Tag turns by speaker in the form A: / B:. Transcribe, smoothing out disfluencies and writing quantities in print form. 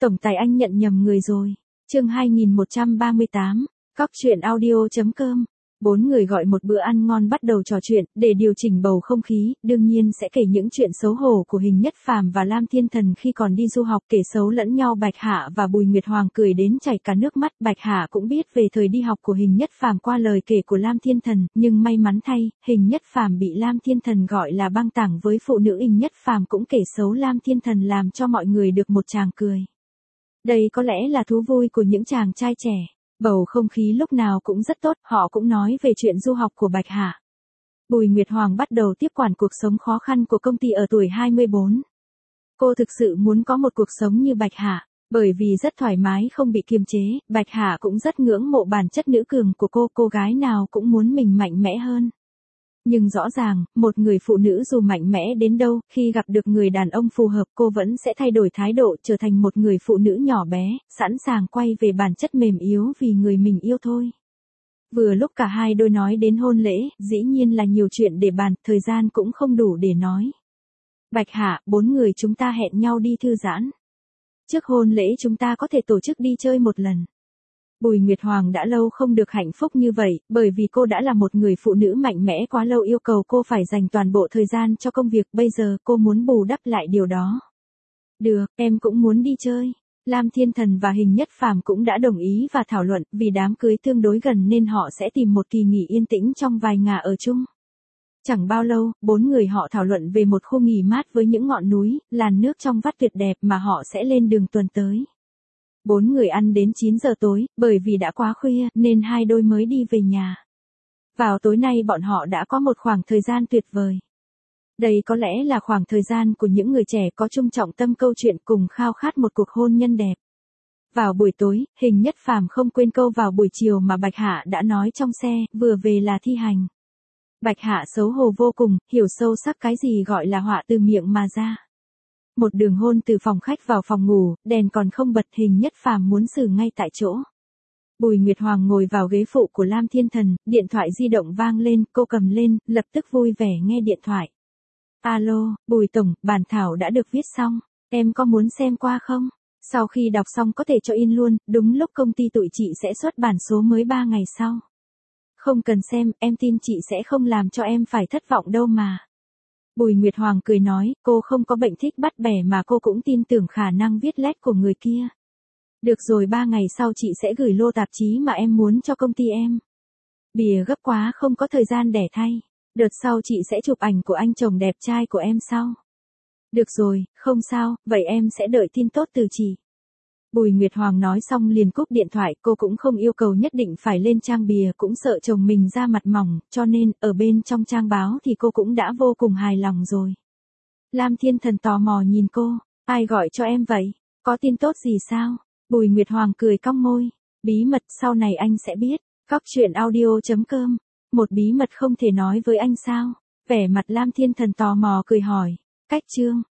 A: Tổng tài anh nhận nhầm người rồi. Chương 2138, Cóc truyện audio.com. Bốn người gọi một bữa ăn ngon bắt đầu trò chuyện, để điều chỉnh bầu không khí, đương nhiên sẽ kể những chuyện xấu hổ của Hình Nhất Phàm và Lam Thiên Thần khi còn đi du học, kể xấu lẫn nhau. Bạch Hạ và Bùi Nguyệt Hoàng cười đến chảy cả nước mắt. Bạch Hạ cũng biết về thời đi học của Hình Nhất Phàm qua lời kể của Lam Thiên Thần, nhưng may mắn thay, Hình Nhất Phàm bị Lam Thiên Thần gọi là băng tảng với phụ nữ. Hình Nhất Phàm cũng kể xấu Lam Thiên Thần làm cho mọi người được một tràng cười. Đây có lẽ là thú vui của những chàng trai trẻ. Bầu không khí lúc nào cũng rất tốt, họ cũng nói về chuyện du học của Bạch Hạ. Bùi Nguyệt Hoàng bắt đầu tiếp quản cuộc sống khó khăn của công ty ở tuổi 24. Cô thực sự muốn có một cuộc sống như Bạch Hạ, bởi vì rất thoải mái không bị kiềm chế. Bạch Hạ cũng rất ngưỡng mộ bản chất nữ cường của cô gái nào cũng muốn mình mạnh mẽ hơn. Nhưng rõ ràng, một người phụ nữ dù mạnh mẽ đến đâu, khi gặp được người đàn ông phù hợp cô vẫn sẽ thay đổi thái độ, trở thành một người phụ nữ nhỏ bé, sẵn sàng quay về bản chất mềm yếu vì người mình yêu thôi. Vừa lúc cả hai đôi nói đến hôn lễ, dĩ nhiên là nhiều chuyện để bàn, thời gian cũng không đủ để nói. Bạch Hạ, 4 người chúng ta hẹn nhau đi thư giãn. Trước hôn lễ chúng ta có thể tổ chức đi chơi một lần. Bùi Nguyệt Hoàng đã lâu không được hạnh phúc như vậy, bởi vì cô đã là một người phụ nữ mạnh mẽ quá lâu, yêu cầu cô phải dành toàn bộ thời gian cho công việc, bây giờ cô muốn bù đắp lại điều đó. Được, em cũng muốn đi chơi. Lam Thiên Thần và Hình Nhất Phàm cũng đã đồng ý và thảo luận, vì đám cưới tương đối gần nên họ sẽ tìm một kỳ nghỉ yên tĩnh trong vài ngày ở chung. Chẳng bao lâu, 4 người họ thảo luận về một khu nghỉ mát với những ngọn núi, làn nước trong vắt tuyệt đẹp mà họ sẽ lên đường tuần tới. 4 người ăn đến 9 giờ tối, bởi vì đã quá khuya nên hai đôi mới đi về nhà. Vào tối nay bọn họ đã có một khoảng thời gian tuyệt vời. Đây có lẽ là khoảng thời gian của những người trẻ có chung trọng tâm câu chuyện cùng khao khát một cuộc hôn nhân đẹp. Vào buổi tối, Hình Nhất Phàm không quên câu vào buổi chiều mà Bạch Hạ đã nói trong xe, vừa về là thi hành. Bạch Hạ xấu hổ vô cùng, hiểu sâu sắc cái gì gọi là họa từ miệng mà ra. Một đường hôn từ phòng khách vào phòng ngủ, đèn còn không bật, Hình Nhất Phàm muốn xử ngay tại chỗ. Bùi Nguyệt Hoàng ngồi vào ghế phụ của Lam Thiên Thần, điện thoại di động vang lên, cô cầm lên, lập tức vui vẻ nghe điện thoại. Alo, Bùi Tổng, bản thảo đã được viết xong, em có muốn xem qua không? Sau khi đọc xong có thể cho in luôn, đúng lúc công ty tụi chị sẽ xuất bản số mới 3 ngày sau. Không cần xem, em tin chị sẽ không làm cho em phải thất vọng đâu mà. Bùi Nguyệt Hoàng cười nói, cô không có bệnh thích bắt bẻ mà cô cũng tin tưởng khả năng viết lách của người kia. Được rồi, 3 ngày sau chị sẽ gửi lô tạp chí mà em muốn cho công ty em. Bìa gấp quá không có thời gian để thay. Đợt sau chị sẽ chụp ảnh của anh chồng đẹp trai của em sau. Được rồi, không sao, vậy em sẽ đợi tin tốt từ chị. Bùi Nguyệt Hoàng nói xong liền cúp điện thoại, cô cũng không yêu cầu nhất định phải lên trang bìa, cũng sợ chồng mình ra mặt mỏng, cho nên, ở bên trong trang báo thì cô cũng đã vô cùng hài lòng rồi. Lam Thiên Thần tò mò nhìn cô, ai gọi cho em vậy? Có tin tốt gì sao? Bùi Nguyệt Hoàng cười cong môi, bí mật sau này anh sẽ biết, Cóc truyện audio.com, một bí mật không thể nói với anh sao? Vẻ mặt Lam Thiên Thần tò mò cười hỏi, cách chương.